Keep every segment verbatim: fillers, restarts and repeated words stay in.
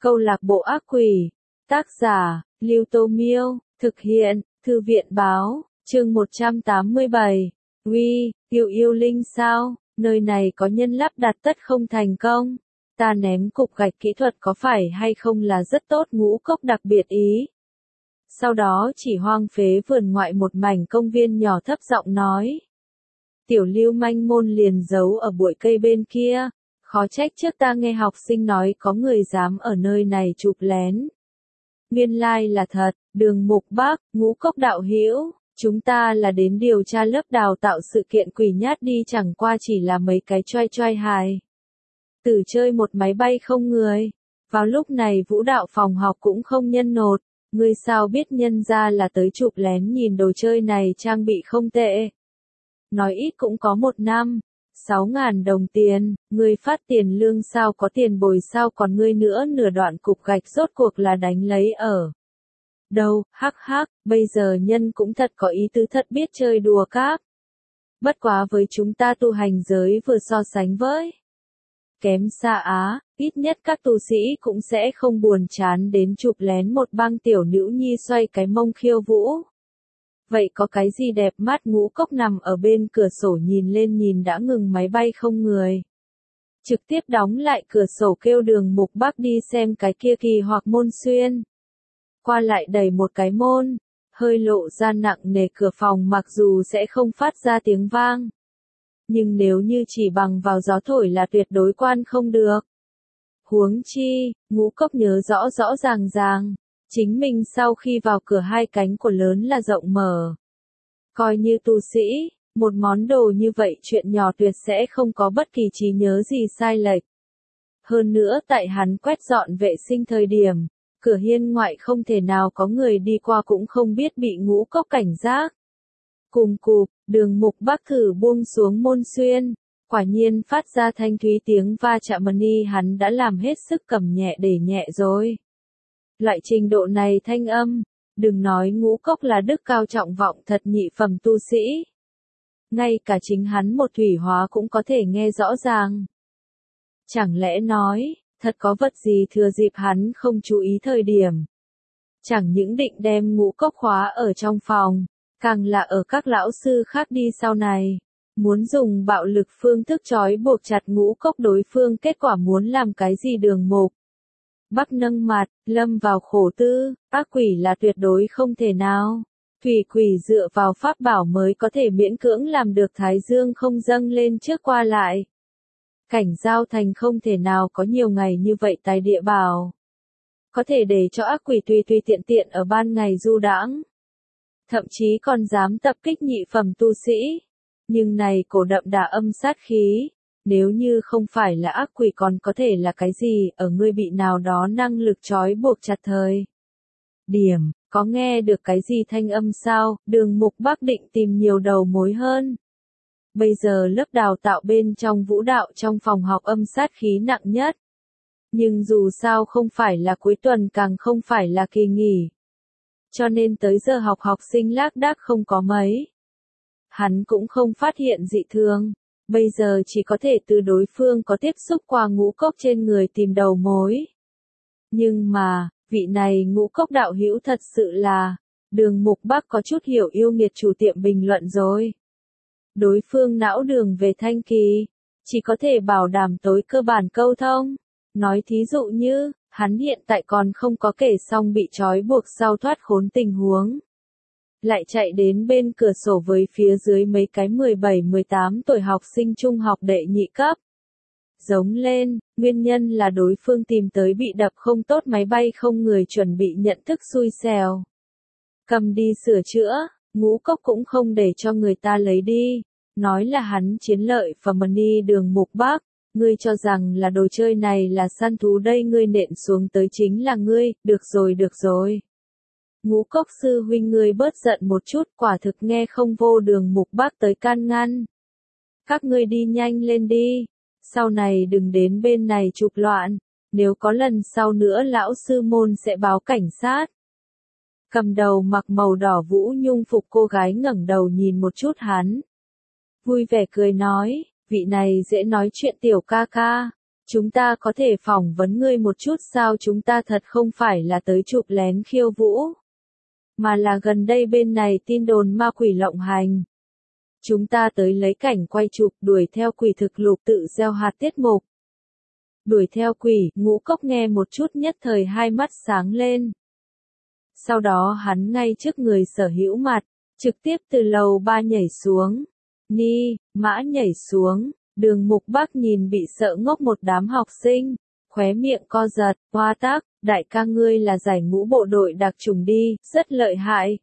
Câu lạc bộ ác quỷ. Tác giả, Lưu Tô Miêu. Thực hiện, Thư viện báo. Chương một trăm tám mươi bảy. Uy, yêu yêu linh sao? Nơi này có nhân lắp đặt tất không thành công. Ta ném cục gạch kỹ thuật có phải hay không là rất tốt, Ngũ Cốc đặc biệt ý. Sau đó chỉ hoang phế vườn ngoại một mảnh công viên nhỏ, thấp giọng nói. Tiểu Lưu manh môn liền giấu ở bụi cây bên kia. Khó trách trước ta nghe học sinh nói có người dám ở nơi này chụp lén. Nguyên lai là thật. Đường Mục Bác, Ngũ Cốc đạo hữu, chúng ta là đến điều tra lớp đào tạo sự kiện quỷ nhát đi, chẳng qua chỉ là mấy cái choai choai hài. Tử chơi một máy bay không người. Vào lúc này vũ đạo phòng học cũng không nhân nột. Ngươi sao biết nhân ra là tới chụp lén, nhìn đồ chơi này trang bị không tệ. Nói ít cũng có một năm. Sáu ngàn đồng tiền, ngươi phát tiền lương sao có tiền bồi sao, còn ngươi nữa nửa đoạn cục gạch rốt cuộc là đánh lấy ở đâu, hắc hắc, bây giờ nhân cũng thật có ý tứ, thật biết chơi đùa các. Bất quá với chúng ta tu hành giới vừa so sánh với kém xa á, ít nhất các tu sĩ cũng sẽ không buồn chán đến chụp lén một bang tiểu nữ nhi xoay cái mông khiêu vũ. Vậy có cái gì đẹp mắt? Ngũ Cốc nằm ở bên cửa sổ nhìn lên, nhìn đã ngừng máy bay không người. Trực tiếp đóng lại cửa sổ, kêu Đường Mục Bác đi xem cái kia kỳ hoặc môn xuyên. Qua lại đẩy một cái môn, hơi lộ ra nặng nề cửa phòng, mặc dù sẽ không phát ra tiếng vang. Nhưng nếu như chỉ bằng vào gió thổi là tuyệt đối quan không được. Huống chi, Ngũ Cốc nhớ rõ rõ ràng ràng. Chính mình sau khi vào cửa hai cánh của lớn là rộng mở. Coi như tu sĩ, một món đồ như vậy chuyện nhỏ tuyệt sẽ không có bất kỳ trí nhớ gì sai lệch. Hơn nữa tại hắn quét dọn vệ sinh thời điểm, cửa hiên ngoại không thể nào có người đi qua, cũng không biết bị Ngũ Cốc cảnh giác. Cùng cụp, Đường Mục Bác thử buông xuống môn xuyên, quả nhiên phát ra thanh thúy tiếng va chạm, ni hắn đã làm hết sức cầm nhẹ để nhẹ rồi. Loại trình độ này thanh âm, đừng nói Ngũ Cốc là đức cao trọng vọng thật nhị phẩm tu sĩ. Ngay cả chính hắn một thủy hóa cũng có thể nghe rõ ràng. Chẳng lẽ nói, thật có vật gì thừa dịp hắn không chú ý thời điểm. Chẳng những định đem Ngũ Cốc khóa ở trong phòng, càng là ở các lão sư khác đi sau này. Muốn dùng bạo lực phương thức trói buộc chặt Ngũ Cốc đối phương, kết quả muốn làm cái gì? Đường Mục Bác nâng mặt, lâm vào khổ tư, ác quỷ là tuyệt đối không thể nào. Thủy quỷ dựa vào pháp bảo mới có thể miễn cưỡng làm được thái dương không dâng lên trước qua lại. Cảnh giao thành không thể nào có nhiều ngày như vậy tài địa bảo. Có thể để cho ác quỷ tùy tùy tiện tiện ở ban ngày du đãng. Thậm chí còn dám tập kích nhị phẩm tu sĩ. Nhưng này cổ đậm đà âm sát khí. Nếu như không phải là ác quỷ còn có thể là cái gì? Ở ngươi bị nào đó năng lực trói buộc chặt thời điểm, có nghe được cái gì thanh âm sao? Đường Mục Bác định tìm nhiều đầu mối hơn. Bây giờ lớp đào tạo bên trong vũ đạo trong phòng học âm sát khí nặng nhất. Nhưng dù sao không phải là cuối tuần, càng không phải là kỳ nghỉ. Cho nên tới giờ học học sinh lác đác không có mấy. Hắn cũng không phát hiện dị thường. Bây giờ chỉ có thể từ đối phương có tiếp xúc qua Ngũ Cốc trên người tìm đầu mối. Nhưng mà, vị này Ngũ Cốc đạo hữu thật sự là, Đường Mục Bác có chút hiểu yêu nghiệt chủ tiệm bình luận rồi. Đối phương não đường về thanh kỳ, chỉ có thể bảo đảm tối cơ bản câu thông. Nói thí dụ như, hắn hiện tại còn không có kể xong bị trói buộc sau thoát khốn tình huống. Lại chạy đến bên cửa sổ với phía dưới mấy cái mười bảy mười tám tuổi học sinh trung học đệ nhị cấp. Giống lên, nguyên nhân là đối phương tìm tới bị đập không tốt máy bay không người, chuẩn bị nhận thức xui xẻo. Cầm đi sửa chữa, Ngũ Cốc cũng không để cho người ta lấy đi. Nói là hắn chiến lợi phẩm ni. Đường Mục Bác, ngươi cho rằng là đồ chơi này là săn thú đây, ngươi nện xuống tới chính là ngươi, được rồi được rồi. Ngũ Cốc sư huynh, ngươi bớt giận một chút, quả thực nghe không vô. Đường Mục Bác tới can ngăn. Các ngươi đi nhanh lên đi, sau này đừng đến bên này chụp loạn, nếu có lần sau nữa lão sư môn sẽ báo cảnh sát. Cầm đầu mặc màu đỏ vũ nhung phục cô gái ngẩng đầu nhìn một chút hắn. Vui vẻ cười nói, vị này dễ nói chuyện tiểu ca ca, Chúng ta có thể phỏng vấn ngươi một chút sao? Chúng ta thật không phải là tới chụp lén khiêu vũ, mà là gần đây bên này tin đồn ma quỷ lộng hành. Chúng ta tới lấy cảnh quay chụp đuổi theo quỷ thực lục tự gieo hạt tiết mục. Đuổi theo quỷ, Ngũ Cốc nghe một chút nhất thời hai mắt sáng lên. Sau đó hắn ngay trước người Sở Hữu mặt, trực tiếp từ lầu ba nhảy xuống. Ni, mã nhảy xuống, Đường Mục Bắc nhìn bị sợ ngốc một đám học sinh, khóe miệng co giật, hoa tác, đại ca ngươi là giải ngũ bộ đội đặc chủng đi, rất lợi hại.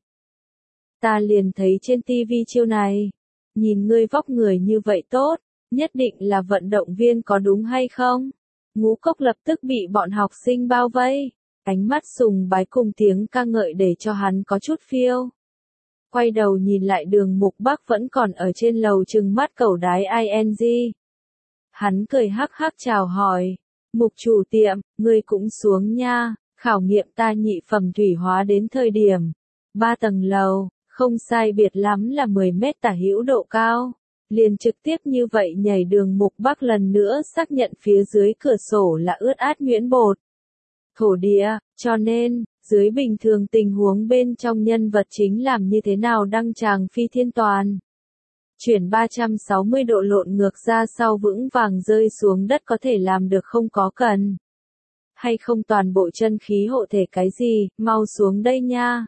Ta liền thấy trên tivi chiêu này, nhìn ngươi vóc người như vậy tốt, nhất định là vận động viên có đúng hay không? Ngũ Cốc lập tức bị bọn học sinh bao vây, ánh mắt sùng bái cùng tiếng ca ngợi để cho hắn có chút phiêu. Quay đầu nhìn lại Đường Mục Bắc vẫn còn ở trên lầu trừng mắt cẩu đái ing. Hắn cười hắc hắc chào hỏi, Mục chủ tiệm, ngươi cũng xuống nha, khảo nghiệm ta nhị phẩm thủy hóa đến thời điểm. Ba tầng lầu, không sai biệt lắm là mười mét tả hữu độ cao. Liền trực tiếp như vậy nhảy. Đường Mục Bắc lần nữa xác nhận phía dưới cửa sổ là ướt át nhuyễn bột. Thổ địa, cho nên, dưới bình thường tình huống bên trong nhân vật chính làm như thế nào đăng tràng phi thiên toàn. Chuyển ba trăm sáu mươi độ lộn ngược ra sau vững vàng rơi xuống đất có thể làm được không có cần. Hay không toàn bộ chân khí hộ thể cái gì, mau xuống đây nha.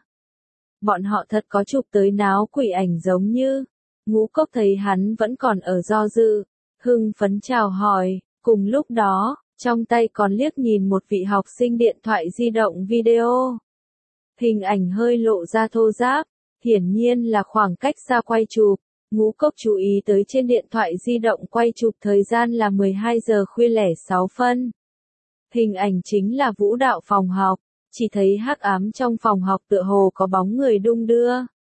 Bọn họ thật có chụp tới náo quỷ ảnh giống như. Ngũ Cốc thấy hắn vẫn còn ở do dự, hưng phấn chào hỏi, cùng lúc đó, trong tay còn liếc nhìn một vị học sinh điện thoại di động video. Hình ảnh hơi lộ ra thô ráp, hiển nhiên là khoảng cách xa quay chụp. Ngũ Cốc chú ý tới trên điện thoại di động quay chụp thời gian là mười hai giờ khuya lẻ sáu phân. Hình ảnh chính là vũ đạo phòng học, chỉ thấy hắc ám trong phòng học tựa hồ có bóng người đung đưa.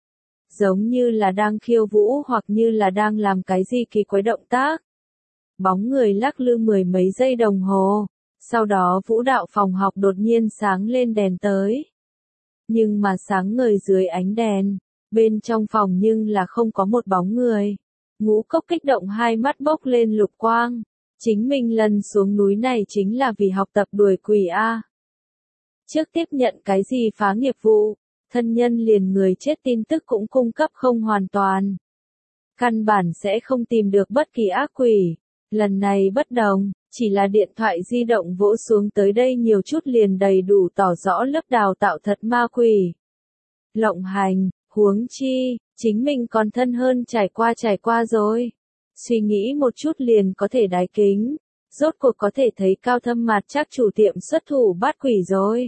Giống như là đang khiêu vũ hoặc như là đang làm cái gì kỳ quái động tác. Bóng người lắc lư mười mấy giây đồng hồ, sau đó vũ đạo phòng học đột nhiên sáng lên đèn tới. Nhưng mà sáng ngời dưới ánh đèn, bên trong phòng nhưng là không có một bóng người. Ngũ Cốc kích động hai mắt bốc lên lục quang. Chính mình lần xuống núi này chính là vì học tập đuổi quỷ A. Trước tiếp nhận cái gì phá nghiệp vụ, thân nhân liền người chết tin tức cũng cung cấp không hoàn toàn. Căn bản sẽ không tìm được bất kỳ ác quỷ. Lần này bất đồng, chỉ là điện thoại di động vỗ xuống tới đây nhiều chút liền đầy đủ tỏ rõ lớp đào tạo thật ma quỷ. Lộng hành, huống chi, chính mình còn thân hơn trải qua trải qua rồi. Suy nghĩ một chút liền có thể đái kính, rốt cuộc có thể thấy cao thâm mặt chắc chủ tiệm xuất thủ bắt quỷ rồi.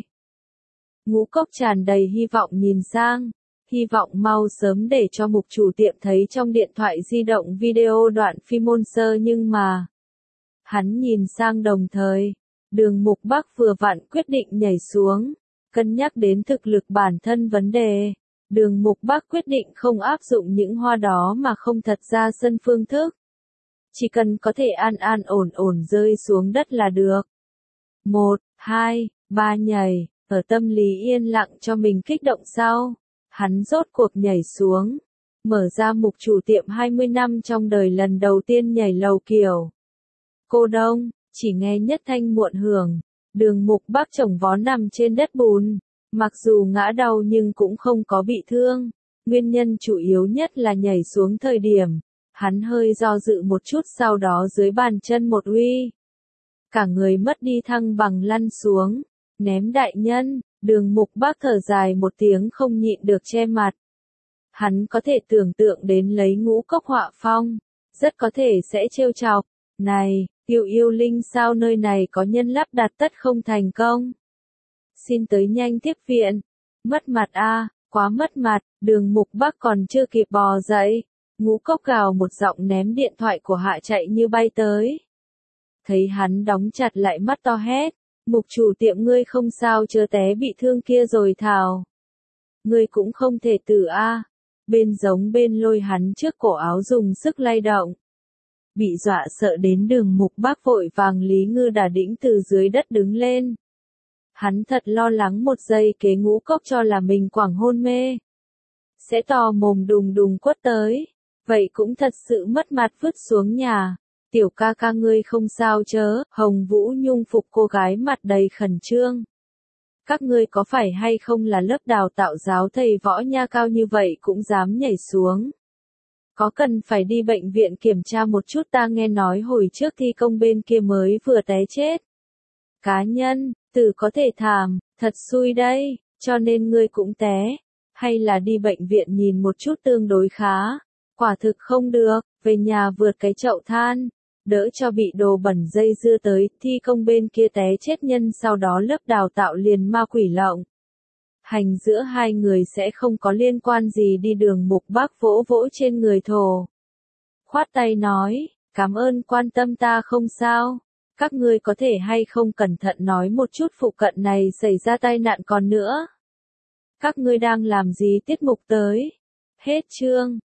Ngũ Cốc tràn đầy hy vọng nhìn sang, hy vọng mau sớm để cho Mục chủ tiệm thấy trong điện thoại di động video đoạn phim môn sơ nhưng mà. Hắn nhìn sang đồng thời, Đường Mục Bắc vừa vặn quyết định nhảy xuống, cân nhắc đến thực lực bản thân vấn đề. Đường Mục Bắc quyết định không áp dụng những hoa đó mà không thật ra sân phương thức. Chỉ cần có thể an an ổn ổn rơi xuống đất là được. Một, hai, ba nhảy, ở tâm lý yên lặng cho mình kích động sau. Hắn rốt cuộc nhảy xuống. Mở ra Mục chủ tiệm hai mươi năm trong đời lần đầu tiên nhảy lầu kiểu. Cô đông, chỉ nghe nhất thanh muộn hưởng. Đường Mục Bắc chồng vó nằm trên đất bùn. Mặc dù ngã đau nhưng cũng không có bị thương. Nguyên nhân chủ yếu nhất là nhảy xuống thời điểm. Hắn hơi do dự một chút sau đó dưới bàn chân một uy. Cả người mất đi thăng bằng lăn xuống. Ném đại nhân, Đường Mục Bắc thở dài một tiếng không nhịn được che mặt. Hắn có thể tưởng tượng đến lấy Ngũ Cốc họa phong. Rất có thể sẽ trêu chọc. Này, yêu yêu linh sao nơi này có nhân lắp đặt tất không thành công. Xin tới nhanh tiếp viện. Mất mặt a, quá mất mặt, Đường Mục Bắc còn chưa kịp bò dậy. Ngũ Cốc gào một giọng ném điện thoại của hạ chạy như bay tới. Thấy hắn đóng chặt lại mắt to hét. Mục chủ tiệm ngươi không sao chớ té bị thương kia rồi thảo. Ngươi cũng không thể tử a. Bên giống bên lôi hắn trước cổ áo dùng sức lay động. Bị dọa sợ đến Đường Mục Bắc vội vàng Lý Ngư đả đĩnh từ dưới đất đứng lên. Hắn thật lo lắng một giây kế Ngũ Cốc cho là mình quảng hôn mê. Sẽ to mồm đùng đùng quất tới. Vậy cũng thật sự mất mặt vứt xuống nhà. Tiểu ca ca ngươi không sao chớ, Hồng Vũ Nhung phục cô gái mặt đầy khẩn trương. Các ngươi có phải hay không là lớp đào tạo giáo thầy võ nha cao như vậy cũng dám nhảy xuống. Có cần phải đi bệnh viện kiểm tra một chút, ta nghe nói hồi trước thi công bên kia mới vừa té chết. Cá nhân, từ có thể thảm, thật xui đây, cho nên ngươi cũng té. Hay là đi bệnh viện nhìn một chút tương đối khá. Quả thực không được, về nhà vượt cái chậu than. Đỡ cho bị đồ bẩn dây dưa tới, thi công bên kia té chết nhân, sau đó lớp đào tạo liền ma quỷ lộng. Hành giữa hai người sẽ không có liên quan gì, đi đường Mục Bác vỗ vỗ trên người Thổ. Khoát tay nói, cảm ơn quan tâm, ta không sao. Các ngươi có thể hay không cẩn thận nói một chút phụ cận này xảy ra tai nạn còn nữa. Các ngươi đang làm gì, tiết mục tới. Hết chương.